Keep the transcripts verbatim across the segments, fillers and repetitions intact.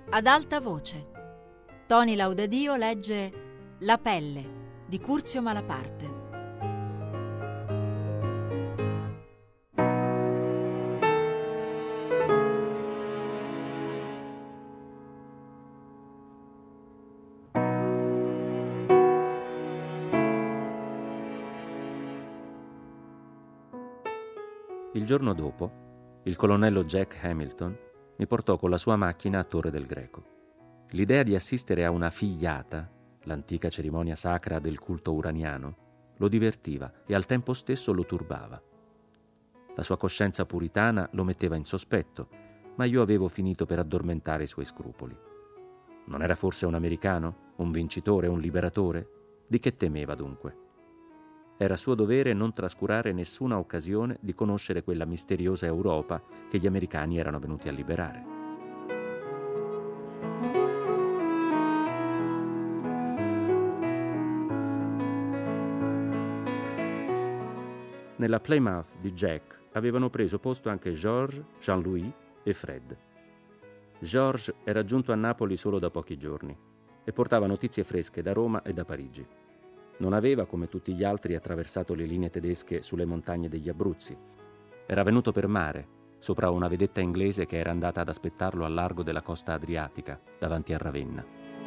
Ad alta voce. Toni Laudadio legge La pelle di Curzio Malaparte. Il giorno dopo, il colonnello Jack Hamilton mi portò con la sua macchina a Torre del Greco. L'idea di assistere a una figliata, l'antica cerimonia sacra del culto uraniano, lo divertiva e al tempo stesso lo turbava. La sua coscienza puritana lo metteva in sospetto, ma io avevo finito per addormentare i suoi scrupoli. Non era forse un americano, un vincitore, un liberatore? Di che temeva dunque? Era suo dovere non trascurare nessuna occasione di conoscere quella misteriosa Europa che gli americani erano venuti a liberare. Nella Plymouth di Jack avevano preso posto anche Georges, Jean-Louis e Fred. Georges era giunto a Napoli solo da pochi giorni e portava notizie fresche da Roma e da Parigi. Non aveva, come tutti gli altri, attraversato le linee tedesche sulle montagne degli Abruzzi. Era venuto per mare, sopra una vedetta inglese che era andata ad aspettarlo al largo della costa adriatica, davanti a Ravenna.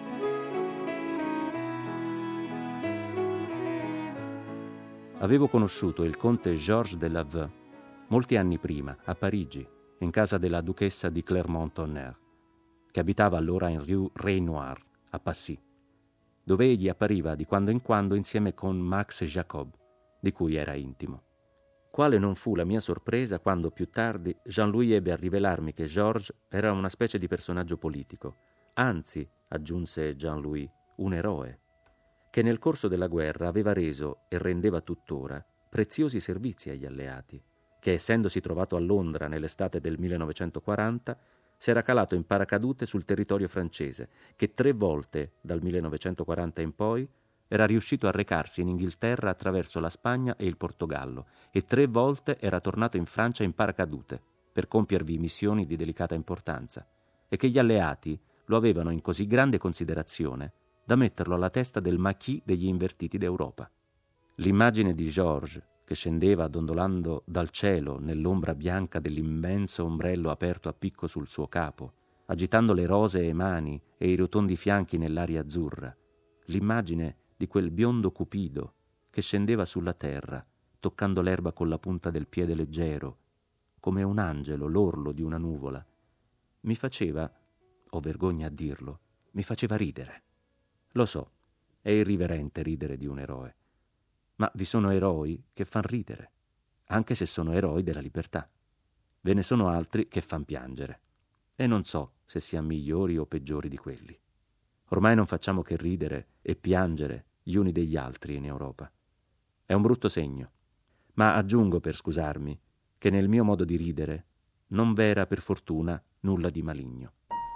Avevo conosciuto il conte Georges de Laveux molti anni prima, a Parigi, in casa della duchessa di Clermont-Tonnerre, che abitava allora in rue Renoir, a Passy, dove egli appariva di quando in quando insieme con Max Jacob, di cui era intimo. Quale non fu la mia sorpresa quando più tardi Jean-Louis ebbe a rivelarmi che Georges era una specie di personaggio politico, anzi, aggiunse Jean-Louis, un eroe, che nel corso della guerra aveva reso, e rendeva tuttora, preziosi servizi agli alleati, che essendosi trovato a Londra nell'estate del millenovecentoquaranta, si era calato in paracadute sul territorio francese, che tre volte, dal millenovecentoquaranta in poi, era riuscito a recarsi in Inghilterra attraverso la Spagna e il Portogallo, e tre volte era tornato in Francia in paracadute, per compiervi missioni di delicata importanza, e che gli alleati lo avevano in così grande considerazione da metterlo alla testa del maquis degli invertiti d'Europa. L'immagine di Georges, che scendeva dondolando dal cielo nell'ombra bianca dell'immenso ombrello aperto a picco sul suo capo, agitando le rosee mani e i rotondi fianchi nell'aria azzurra, l'immagine di quel biondo Cupido che scendeva sulla terra, toccando l'erba con la punta del piede leggero, come un angelo l'orlo di una nuvola, mi faceva, ho vergogna a dirlo, mi faceva ridere. Lo so, è irriverente ridere di un eroe, ma vi sono eroi che fan ridere, anche se sono eroi della libertà. Ve ne sono altri che fan piangere, e non so se siano migliori o peggiori di quelli. Ormai non facciamo che ridere e piangere gli uni degli altri in Europa. È un brutto segno, ma aggiungo per scusarmi che nel mio modo di ridere non v'era per fortuna nulla di maligno.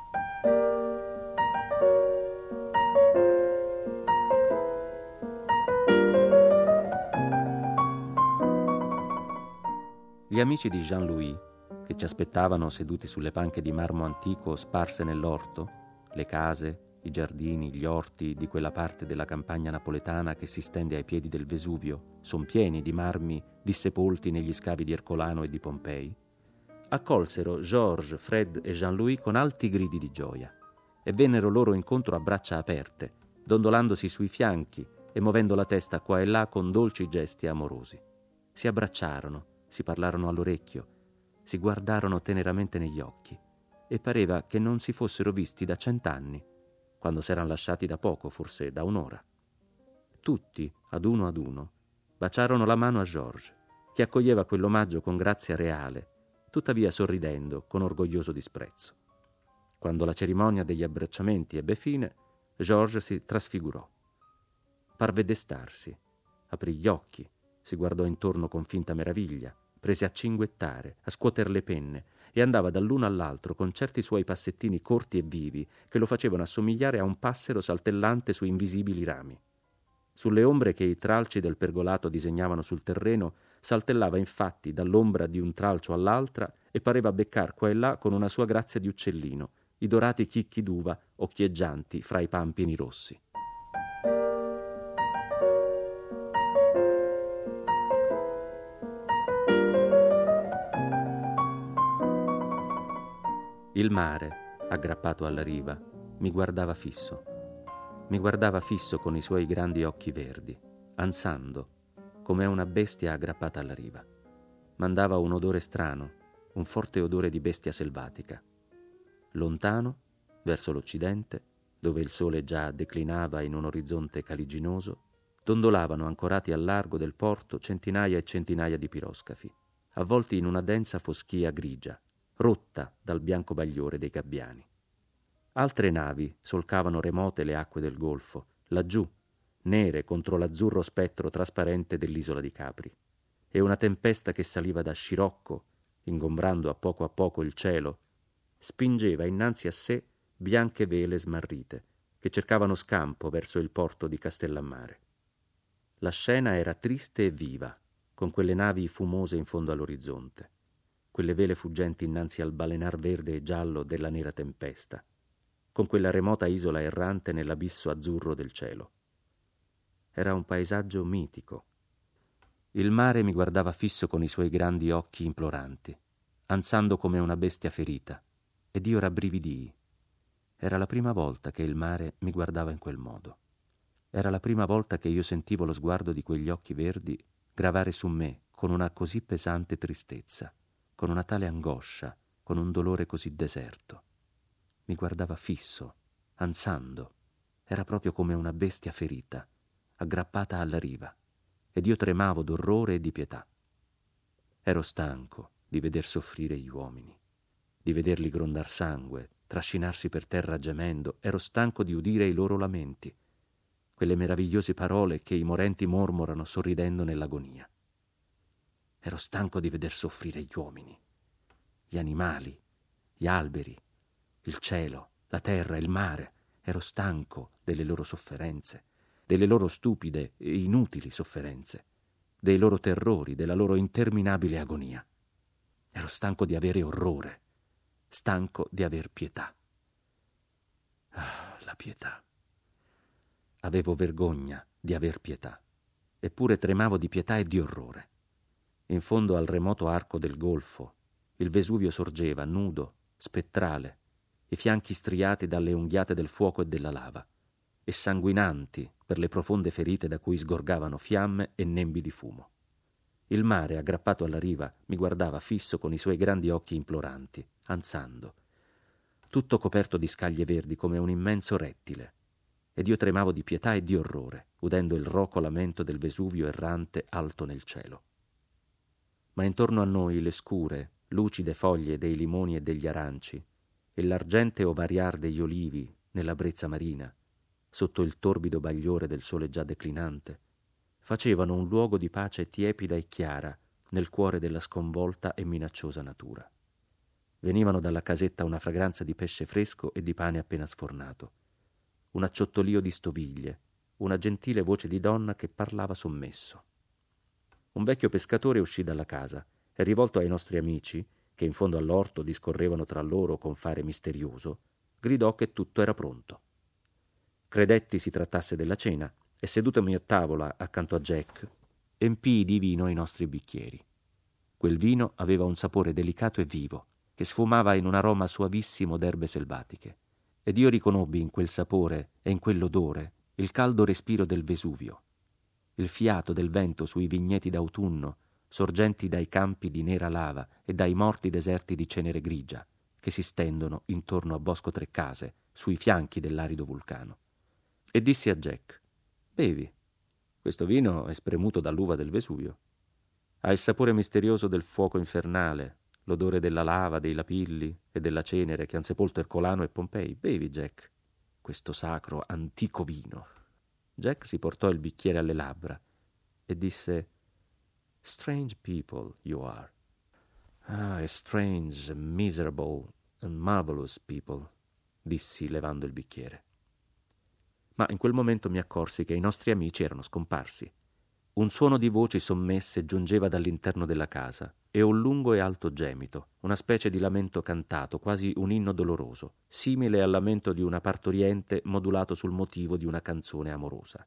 Gli amici di Jean-Louis, che ci aspettavano seduti sulle panche di marmo antico sparse nell'orto, le case, i giardini, gli orti di quella parte della campagna napoletana che si stende ai piedi del Vesuvio, son pieni di marmi dissepolti negli scavi di Ercolano e di Pompei, accolsero Georges, Fred e Jean-Louis con alti gridi di gioia e vennero loro incontro a braccia aperte, dondolandosi sui fianchi e muovendo la testa qua e là con dolci gesti amorosi. Si abbracciarono, si parlarono all'orecchio, si guardarono teneramente negli occhi e pareva che non si fossero visti da cent'anni, quando s'eran lasciati da poco, forse da un'ora. Tutti, ad uno ad uno, baciarono la mano a Georges, che accoglieva quell'omaggio con grazia reale, tuttavia sorridendo con orgoglioso disprezzo. Quando la cerimonia degli abbracciamenti ebbe fine, Georges si trasfigurò. Parve destarsi, aprì gli occhi, si guardò intorno con finta meraviglia, prese a cinguettare, a scuoter le penne e andava dall'uno all'altro con certi suoi passettini corti e vivi che lo facevano assomigliare a un passero saltellante su invisibili rami. Sulle ombre che i tralci del pergolato disegnavano sul terreno saltellava infatti dall'ombra di un tralcio all'altra e pareva beccar qua e là con una sua grazia di uccellino i dorati chicchi d'uva occhieggianti fra i pampini rossi. Il mare, aggrappato alla riva, mi guardava fisso. Mi guardava fisso con i suoi grandi occhi verdi, ansando, come una bestia aggrappata alla riva. Mandava un odore strano, un forte odore di bestia selvatica. Lontano, verso l'occidente, dove il sole già declinava in un orizzonte caliginoso, dondolavano ancorati al largo del porto centinaia e centinaia di piroscafi, avvolti in una densa foschia grigia, rotta dal bianco bagliore dei gabbiani. Altre navi solcavano remote le acque del golfo, laggiù, nere contro l'azzurro spettro trasparente dell'isola di Capri, e una tempesta che saliva da scirocco, ingombrando a poco a poco il cielo, spingeva innanzi a sé bianche vele smarrite, che cercavano scampo verso il porto di Castellammare. La scena era triste e viva, con quelle navi fumose in fondo all'orizzonte, quelle vele fuggenti innanzi al balenar verde e giallo della nera tempesta, con quella remota isola errante nell'abisso azzurro del cielo. Era un paesaggio mitico. Il mare mi guardava fisso con i suoi grandi occhi imploranti, ansando come una bestia ferita, ed io rabbrividii. Era la prima volta che il mare mi guardava in quel modo. Era la prima volta che io sentivo lo sguardo di quegli occhi verdi gravare su me con una così pesante tristezza, con una tale angoscia, con un dolore così deserto. Mi guardava fisso, ansando. Era proprio come una bestia ferita, aggrappata alla riva, ed io tremavo d'orrore e di pietà. Ero stanco di veder soffrire gli uomini, di vederli grondar sangue, trascinarsi per terra gemendo. Ero stanco di udire i loro lamenti, quelle meravigliose parole che i morenti mormorano sorridendo nell'agonia. Ero stanco di veder soffrire gli uomini, gli animali, gli alberi, il cielo, la terra, il mare. Ero stanco delle loro sofferenze, delle loro stupide e inutili sofferenze, dei loro terrori, della loro interminabile agonia. Ero stanco di avere orrore, stanco di aver pietà. Ah, la pietà. Avevo vergogna di aver pietà, eppure tremavo di pietà e di orrore. In fondo al remoto arco del golfo, il Vesuvio sorgeva, nudo, spettrale, i fianchi striati dalle unghiate del fuoco e della lava, e sanguinanti per le profonde ferite da cui sgorgavano fiamme e nembi di fumo. Il mare, aggrappato alla riva, mi guardava fisso con i suoi grandi occhi imploranti, ansando, tutto coperto di scaglie verdi come un immenso rettile, ed io tremavo di pietà e di orrore, udendo il roco lamento del Vesuvio errante alto nel cielo. Ma intorno a noi le scure, lucide foglie dei limoni e degli aranci, e l'argenteo variar degli olivi nella brezza marina, sotto il torbido bagliore del sole già declinante, facevano un luogo di pace tiepida e chiara nel cuore della sconvolta e minacciosa natura. Venivano dalla casetta una fragranza di pesce fresco e di pane appena sfornato, un acciottolio di stoviglie, una gentile voce di donna che parlava sommesso. Un vecchio pescatore uscì dalla casa e, rivolto ai nostri amici, che in fondo all'orto discorrevano tra loro con fare misterioso, gridò che tutto era pronto. Credetti si trattasse della cena e, sedutomi a tavola accanto a Jack, empii di vino i nostri bicchieri. Quel vino aveva un sapore delicato e vivo, che sfumava in un aroma suavissimo d'erbe selvatiche, ed io riconobbi in quel sapore e in quell'odore il caldo respiro del Vesuvio, il fiato del vento sui vigneti d'autunno, sorgenti dai campi di nera lava e dai morti deserti di cenere grigia, che si stendono intorno a Bosco Treccase, sui fianchi dell'arido vulcano. E dissi a Jack: «Bevi, questo vino è spremuto dall'uva del Vesuvio. Ha il sapore misterioso del fuoco infernale, l'odore della lava, dei lapilli e della cenere che han sepolto Ercolano e Pompei. Bevi, Jack, questo sacro antico vino». Jack si portò il bicchiere alle labbra e disse: «Strange people you are. Ah, a strange, miserable and marvelous people», dissi levando il bicchiere. Ma in quel momento mi accorsi che i nostri amici erano scomparsi. Un suono di voci sommesse giungeva dall'interno della casa e un lungo e alto gemito, una specie di lamento cantato, quasi un inno doloroso, simile al lamento di una partoriente modulato sul motivo di una canzone amorosa.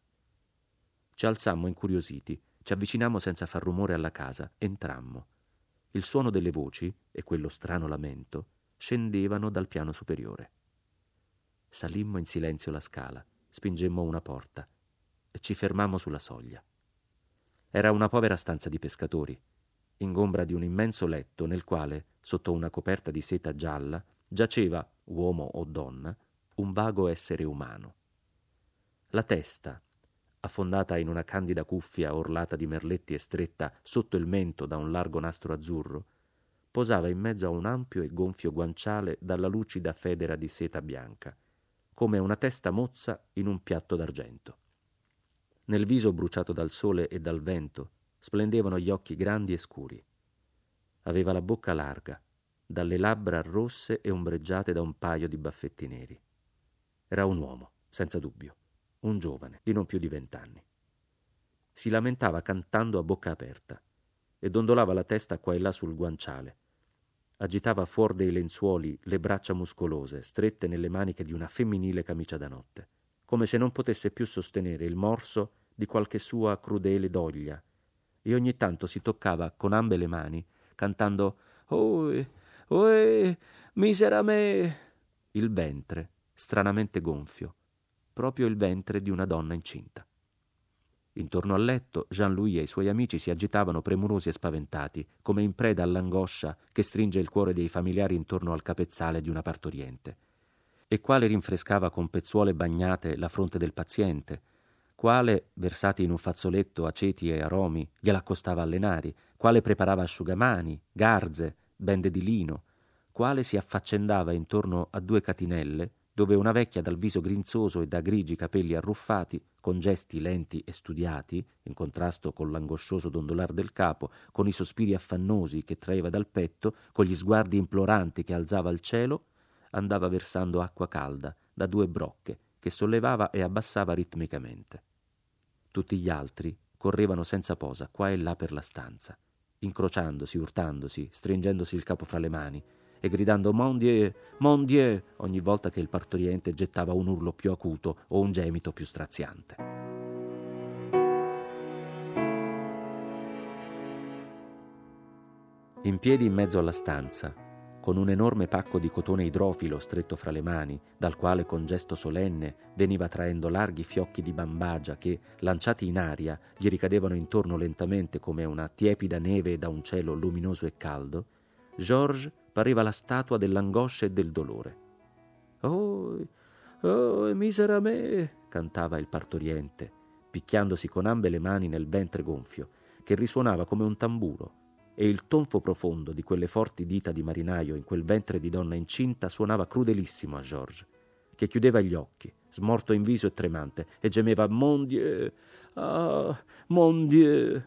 Ci alzammo incuriositi, ci avvicinammo senza far rumore alla casa, entrammo. Il suono delle voci e quello strano lamento scendevano dal piano superiore. Salimmo in silenzio la scala, spingemmo una porta e ci fermammo sulla soglia. Era una povera stanza di pescatori, ingombra di un immenso letto nel quale, sotto una coperta di seta gialla, giaceva, uomo o donna, un vago essere umano. La testa, affondata in una candida cuffia orlata di merletti e stretta sotto il mento da un largo nastro azzurro, posava in mezzo a un ampio e gonfio guanciale dalla lucida federa di seta bianca, come una testa mozza in un piatto d'argento. Nel viso bruciato dal sole e dal vento splendevano gli occhi grandi e scuri. Aveva la bocca larga, dalle labbra rosse e ombreggiate da un paio di baffetti neri. Era un uomo, senza dubbio, un giovane di non più di vent'anni. Si lamentava cantando a bocca aperta e dondolava la testa qua e là sul guanciale. Agitava fuor dei lenzuoli le braccia muscolose, strette nelle maniche di una femminile camicia da notte, come se non potesse più sostenere il morso di qualche sua crudele doglia, e ogni tanto si toccava con ambe le mani, cantando «Oe, oe, misera me!» il ventre, stranamente gonfio, proprio il ventre di una donna incinta. Intorno al letto Jean-Louis e i suoi amici si agitavano premurosi e spaventati, come in preda all'angoscia che stringe il cuore dei familiari intorno al capezzale di una partoriente. E quale rinfrescava con pezzuole bagnate la fronte del paziente, quale, versati in un fazzoletto aceti e aromi, gliel'accostava alle nari, quale preparava asciugamani, garze, bende di lino, quale si affaccendava intorno a due catinelle, dove una vecchia dal viso grinzoso e da grigi capelli arruffati, con gesti lenti e studiati, in contrasto con l'angoscioso dondolar del capo, con i sospiri affannosi che traeva dal petto, con gli sguardi imploranti che alzava al cielo, andava versando acqua calda da due brocche che sollevava e abbassava ritmicamente. Tutti gli altri correvano senza posa qua e là per la stanza, incrociandosi, urtandosi, stringendosi il capo fra le mani e gridando «Mon Dieu, mon Dieu» ogni volta che il partoriente gettava un urlo più acuto o un gemito più straziante. In piedi in mezzo alla stanza, con un enorme pacco di cotone idrofilo stretto fra le mani, dal quale con gesto solenne veniva traendo larghi fiocchi di bambagia che, lanciati in aria, gli ricadevano intorno lentamente come una tiepida neve da un cielo luminoso e caldo, Georges pareva la statua dell'angoscia e del dolore. «Oh, oh, misera me!» cantava il partoriente, picchiandosi con ambe le mani nel ventre gonfio, che risuonava come un tamburo, e il tonfo profondo di quelle forti dita di marinaio in quel ventre di donna incinta suonava crudelissimo a Georges, che chiudeva gli occhi, smorto in viso e tremante, e gemeva «Mon Dieu! Ah, mon Dieu!»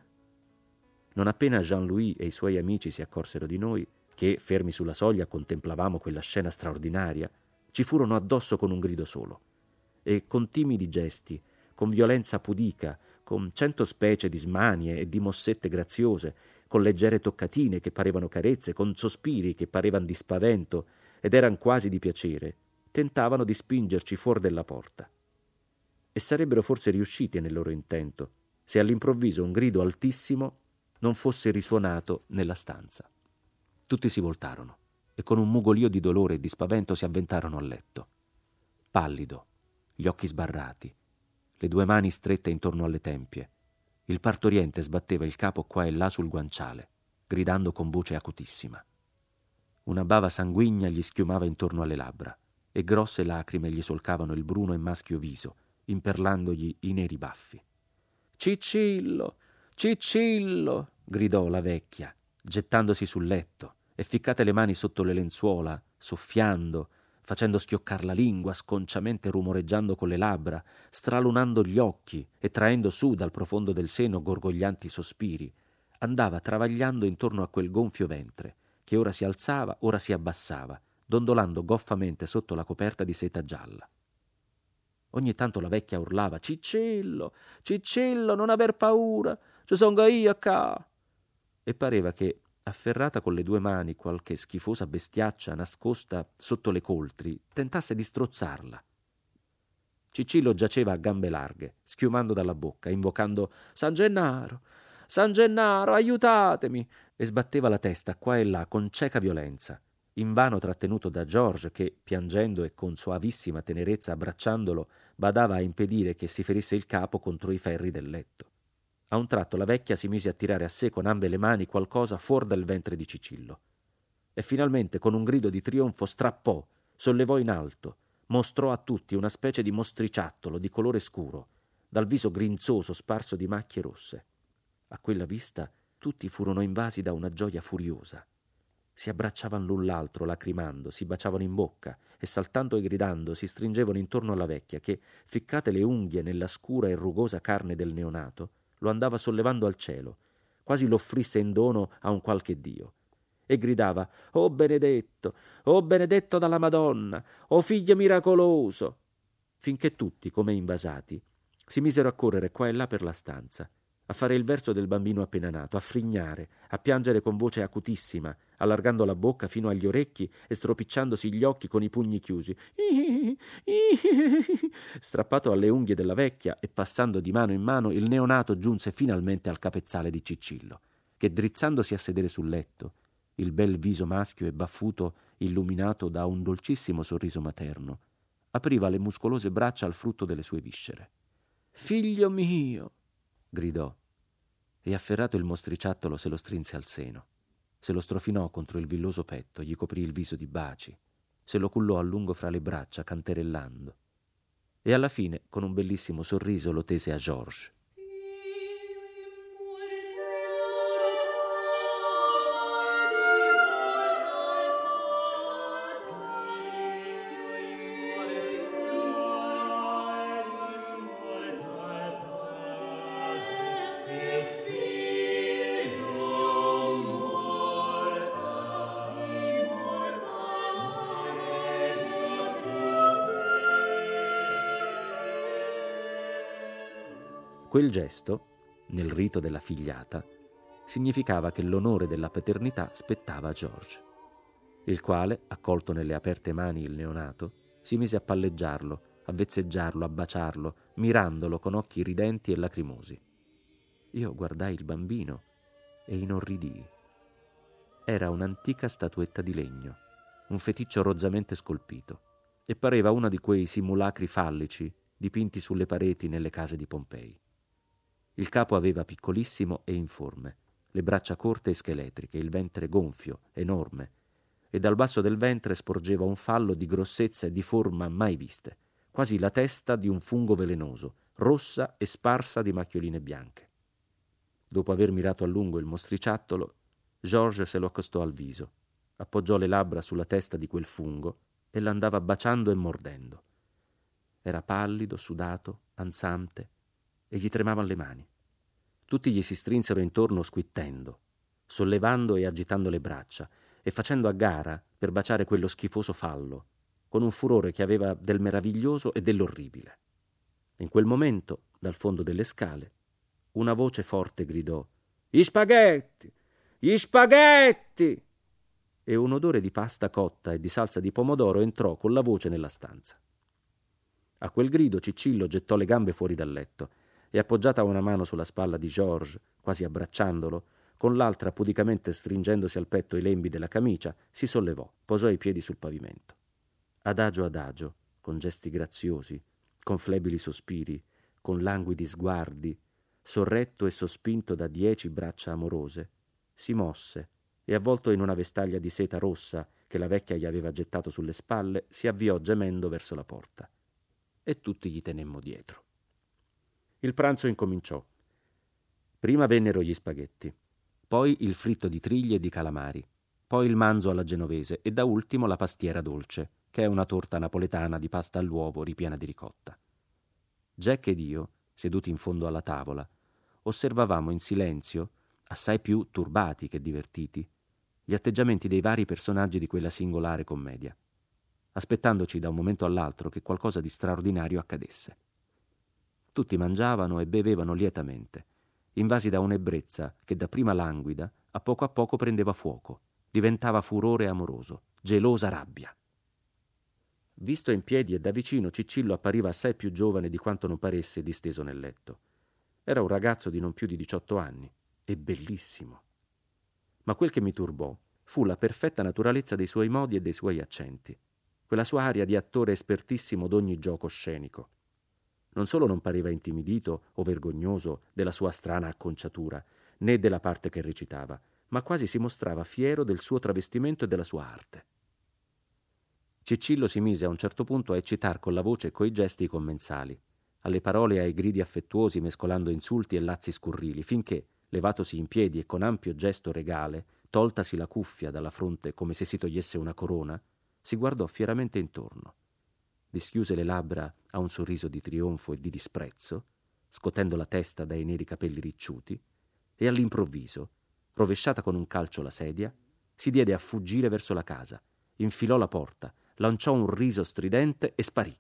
Non appena Jean-Louis e i suoi amici si accorsero di noi, che, fermi sulla soglia, contemplavamo quella scena straordinaria, ci furono addosso con un grido solo, e con timidi gesti, con violenza pudica, con cento specie di smanie e di mossette graziose, con leggere toccatine che parevano carezze, con sospiri che parevano di spavento ed eran quasi di piacere, tentavano di spingerci fuori della porta. E sarebbero forse riusciti nel loro intento, se all'improvviso un grido altissimo non fosse risuonato nella stanza. Tutti si voltarono e con un mugolio di dolore e di spavento si avventarono a letto. Pallido, gli occhi sbarrati, le due mani strette intorno alle tempie, il partoriente sbatteva il capo qua e là sul guanciale, gridando con voce acutissima. Una bava sanguigna gli schiumava intorno alle labbra e grosse lacrime gli solcavano il bruno e maschio viso, imperlandogli i neri baffi. «Cicillo, Cicillo!» gridò la vecchia, gettandosi sul letto e ficcate le mani sotto le lenzuola, soffiando, facendo schioccar la lingua, sconciamente rumoreggiando con le labbra, stralunando gli occhi e traendo su dal profondo del seno gorgoglianti sospiri, andava travagliando intorno a quel gonfio ventre, che ora si alzava, ora si abbassava, dondolando goffamente sotto la coperta di seta gialla. Ogni tanto la vecchia urlava: «Ciccillo, Ciccillo, non aver paura, ci sono io qua!» E pareva che, afferrata con le due mani qualche schifosa bestiaccia nascosta sotto le coltri, tentasse di strozzarla. Ciccillo giaceva a gambe larghe, schiumando dalla bocca, invocando «San Gennaro, San Gennaro, aiutatemi!» e sbatteva la testa qua e là con cieca violenza, invano trattenuto da George che, piangendo e con soavissima tenerezza abbracciandolo, badava a impedire che si ferisse il capo contro i ferri del letto. A un tratto la vecchia si mise a tirare a sé con ambe le mani qualcosa fuor dal ventre di Ciccillo. E finalmente, con un grido di trionfo, strappò, sollevò in alto, mostrò a tutti una specie di mostriciattolo di colore scuro, dal viso grinzoso sparso di macchie rosse. A quella vista tutti furono invasi da una gioia furiosa. Si abbracciavano l'un l'altro, lacrimando, si baciavano in bocca e, saltando e gridando, si stringevano intorno alla vecchia che, ficcate le unghie nella scura e rugosa carne del neonato, lo andava sollevando al cielo, quasi lo offrisse in dono a un qualche dio, e gridava: «Oh benedetto, oh benedetto dalla Madonna, oh figlio miracoloso!» finché tutti, come invasati, si misero a correre qua e là per la stanza, a fare il verso del bambino appena nato, a frignare, a piangere con voce acutissima, allargando la bocca fino agli orecchi e stropicciandosi gli occhi con i pugni chiusi. Strappato alle unghie della vecchia e passando di mano in mano, il neonato giunse finalmente al capezzale di Ciccillo, che, drizzandosi a sedere sul letto, il bel viso maschio e baffuto illuminato da un dolcissimo sorriso materno, apriva le muscolose braccia al frutto delle sue viscere. «Figlio mio!» gridò, e afferrato il mostriciattolo se lo strinse al seno, se lo strofinò contro il villoso petto, gli coprì il viso di baci, se lo cullò a lungo fra le braccia canterellando, e alla fine con un bellissimo sorriso lo tese a George. Quel gesto, nel rito della figliata, significava che l'onore della paternità spettava a George, il quale, accolto nelle aperte mani il neonato, si mise a palleggiarlo, a vezzeggiarlo, a baciarlo, mirandolo con occhi ridenti e lacrimosi. Io guardai il bambino e inorridii. Era un'antica statuetta di legno, un feticcio rozzamente scolpito, e pareva uno di quei simulacri fallici dipinti sulle pareti nelle case di Pompei. Il capo aveva piccolissimo e informe, le braccia corte e scheletriche, il ventre gonfio, enorme, e dal basso del ventre sporgeva un fallo di grossezza e di forma mai viste, quasi la testa di un fungo velenoso, rossa e sparsa di macchioline bianche. Dopo aver mirato a lungo il mostriciattolo, George se lo accostò al viso, appoggiò le labbra sulla testa di quel fungo e l'andava baciando e mordendo. Era pallido, sudato, ansante, e gli tremavano le mani. Tutti gli si strinsero intorno squittendo, sollevando e agitando le braccia e facendo a gara per baciare quello schifoso fallo, con un furore che aveva del meraviglioso e dell'orribile. In quel momento, dal fondo delle scale, una voce forte gridò: «Gli spaghetti! Gli spaghetti!» E un odore di pasta cotta e di salsa di pomodoro entrò con la voce nella stanza. A quel grido Ciccillo gettò le gambe fuori dal letto e, appoggiata una mano sulla spalla di George, quasi abbracciandolo, con l'altra pudicamente stringendosi al petto i lembi della camicia, si sollevò, posò i piedi sul pavimento. Adagio adagio, con gesti graziosi, con flebili sospiri, con languidi sguardi, sorretto e sospinto da dieci braccia amorose, si mosse e, avvolto in una vestaglia di seta rossa che la vecchia gli aveva gettato sulle spalle, si avviò gemendo verso la porta. E tutti gli tenemmo dietro. Il pranzo incominciò. Prima vennero gli spaghetti, poi il fritto di triglie e di calamari, poi il manzo alla genovese e da ultimo la pastiera dolce, che è una torta napoletana di pasta all'uovo ripiena di ricotta. Jack ed io, seduti in fondo alla tavola, osservavamo in silenzio, assai più turbati che divertiti, gli atteggiamenti dei vari personaggi di quella singolare commedia. aspettandoci da un momento all'altro che qualcosa di straordinario accadesse. Tutti mangiavano e bevevano lietamente, invasi da un'ebbrezza che dapprima languida a poco a poco prendeva fuoco, diventava furore amoroso, gelosa rabbia. Visto in piedi e da vicino, Ciccillo appariva assai più giovane di quanto non paresse disteso nel letto. Era un ragazzo di non più di diciotto anni e bellissimo. Ma quel che mi turbò fu la perfetta naturalezza dei suoi modi e dei suoi accenti, quella sua aria di attore espertissimo d'ogni gioco scenico. Non solo non pareva intimidito o vergognoso della sua strana acconciatura, né della parte che recitava, ma quasi si mostrava fiero del suo travestimento e della sua arte. Ciccillo si mise a un certo punto a eccitar con la voce e coi gesti i commensali, alle parole e ai gridi affettuosi mescolando insulti e lazzi scurrili, finché, levatosi in piedi e con ampio gesto regale, toltasi la cuffia dalla fronte come se si togliesse una corona, si guardò fieramente intorno, dischiuse le labbra a un sorriso di trionfo e di disprezzo, scotendo la testa dai neri capelli ricciuti, e all'improvviso, rovesciata con un calcio la sedia, si diede a fuggire verso la casa, infilò la porta, lanciò un riso stridente e sparì.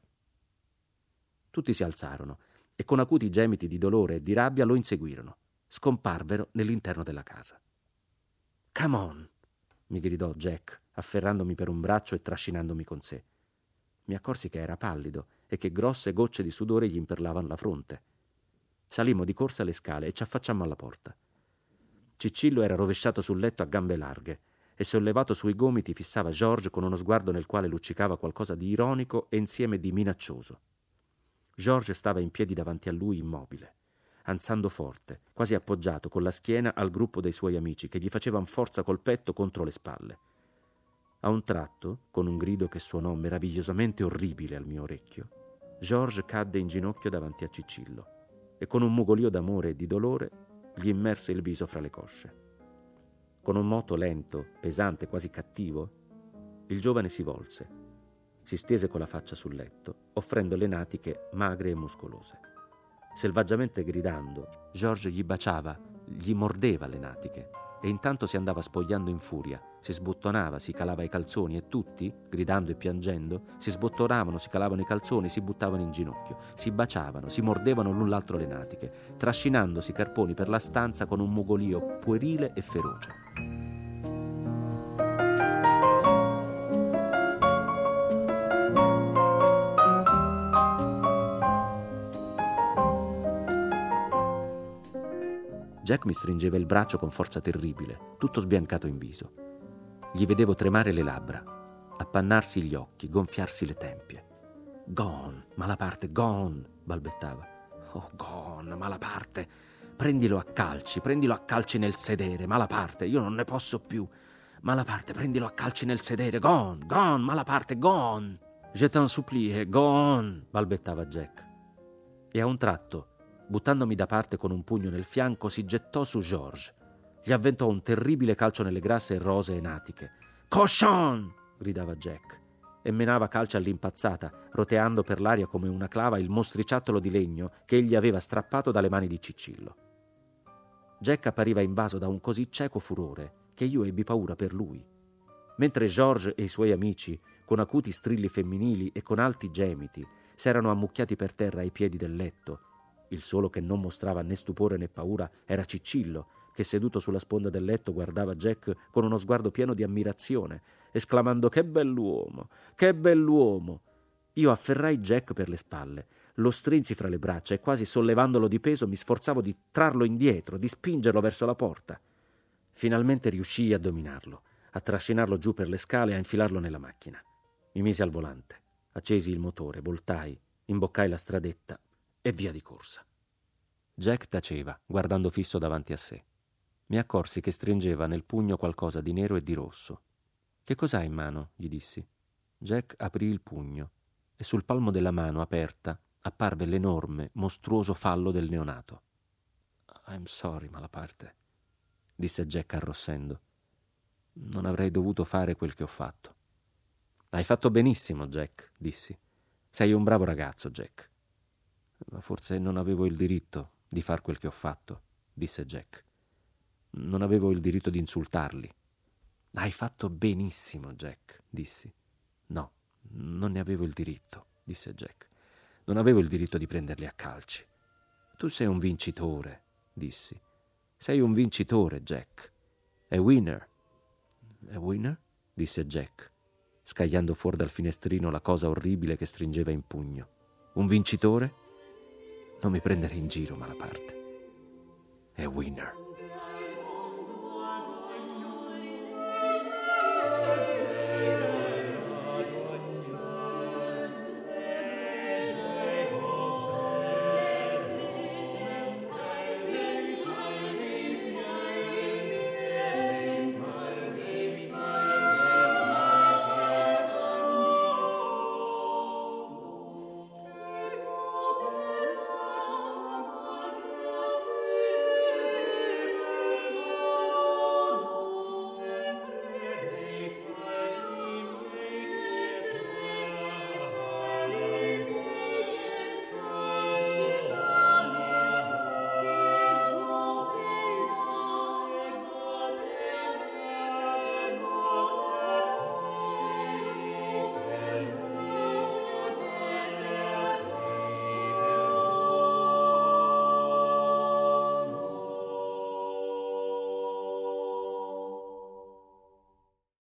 Tutti si alzarono e con acuti gemiti di dolore e di rabbia lo inseguirono. Scomparvero nell'interno della casa. «Come on!» mi gridò Jack, afferrandomi per un braccio e trascinandomi con sé. Mi accorsi che era pallido e che grosse gocce di sudore gli imperlavano la fronte. Salimmo di corsa le scale e ci affacciammo alla porta. Ciccillo era rovesciato sul letto a gambe larghe e sollevato sui gomiti fissava George con uno sguardo nel quale luccicava qualcosa di ironico e insieme di minaccioso. George stava in piedi davanti a lui immobile, ansando forte, quasi appoggiato con la schiena al gruppo dei suoi amici che gli facevano forza col petto contro le spalle. A un tratto, con un grido che suonò meravigliosamente orribile al mio orecchio, George cadde in ginocchio davanti a Ciccillo e con un mugolio d'amore e di dolore gli immerse il viso fra le cosce. Con un moto lento, pesante, quasi cattivo, il giovane si volse, si stese con la faccia sul letto, offrendo le natiche magre e muscolose. Selvaggiamente gridando, George gli baciava, gli mordeva le natiche e intanto si andava spogliando in furia, si sbottonava, si calava i calzoni e tutti, gridando e piangendo, si sbottonavano, si calavano i calzoni, si buttavano in ginocchio, si baciavano, si mordevano l'un l'altro le natiche, trascinandosi carponi per la stanza con un mugolio puerile e feroce. Jack mi stringeva il braccio con forza terribile, tutto sbiancato in viso. Gli vedevo tremare le labbra, appannarsi gli occhi, gonfiarsi le tempie. «Gone, Malaparte, gone!» balbettava. «Oh, gone, Malaparte! Prendilo a calci, prendilo a calci nel sedere, Malaparte, io non ne posso più! Malaparte, prendilo a calci nel sedere, gone, gone, Malaparte, gone! Je t'en supplie, gone!» balbettava Jack. E a un tratto, buttandomi da parte con un pugno nel fianco, si gettò su George. Gli avventò un terribile calcio nelle grasse rosee natiche. «Cochon!» gridava Jack e menava calci all'impazzata, roteando per l'aria come una clava il mostriciattolo di legno che egli aveva strappato dalle mani di Ciccillo. Jack appariva invaso da un così cieco furore che io ebbi paura per lui. Mentre George e i suoi amici, con acuti strilli femminili e con alti gemiti, s'erano ammucchiati per terra ai piedi del letto, il solo che non mostrava né stupore né paura era Ciccillo, che seduto sulla sponda del letto guardava Jack con uno sguardo pieno di ammirazione, esclamando «Che bell'uomo! Che bell'uomo!» Io afferrai Jack per le spalle, lo strinsi fra le braccia e quasi sollevandolo di peso mi sforzavo di trarlo indietro, di spingerlo verso la porta. Finalmente riuscii a dominarlo, a trascinarlo giù per le scale e a infilarlo nella macchina. Mi misi al volante, accesi il motore, voltai, imboccai la stradetta e via di corsa. Jack taceva, guardando fisso davanti a sé. Mi accorsi che stringeva nel pugno qualcosa di nero e di rosso. «Che cos'hai in mano?» gli dissi. Jack aprì il pugno e sul palmo della mano aperta apparve l'enorme, mostruoso fallo del neonato. «I'm sorry, Malaparte», disse Jack arrossendo. «Non avrei dovuto fare quel che ho fatto». «Hai fatto benissimo, Jack», dissi. «Sei un bravo ragazzo, Jack». «Ma forse non avevo il diritto di far quel che ho fatto», disse Jack. «Non avevo il diritto di insultarli». «Hai fatto benissimo, Jack», dissi. «No, Non ne avevo il diritto, disse Jack. Non avevo il diritto di prenderli a calci. Tu sei un vincitore, dissi. Sei un vincitore, Jack. A winner. A winner? Disse Jack, scagliando fuori dal finestrino la cosa orribile che stringeva in pugno. Un vincitore? Non mi prendere in giro, Malaparte. A winner.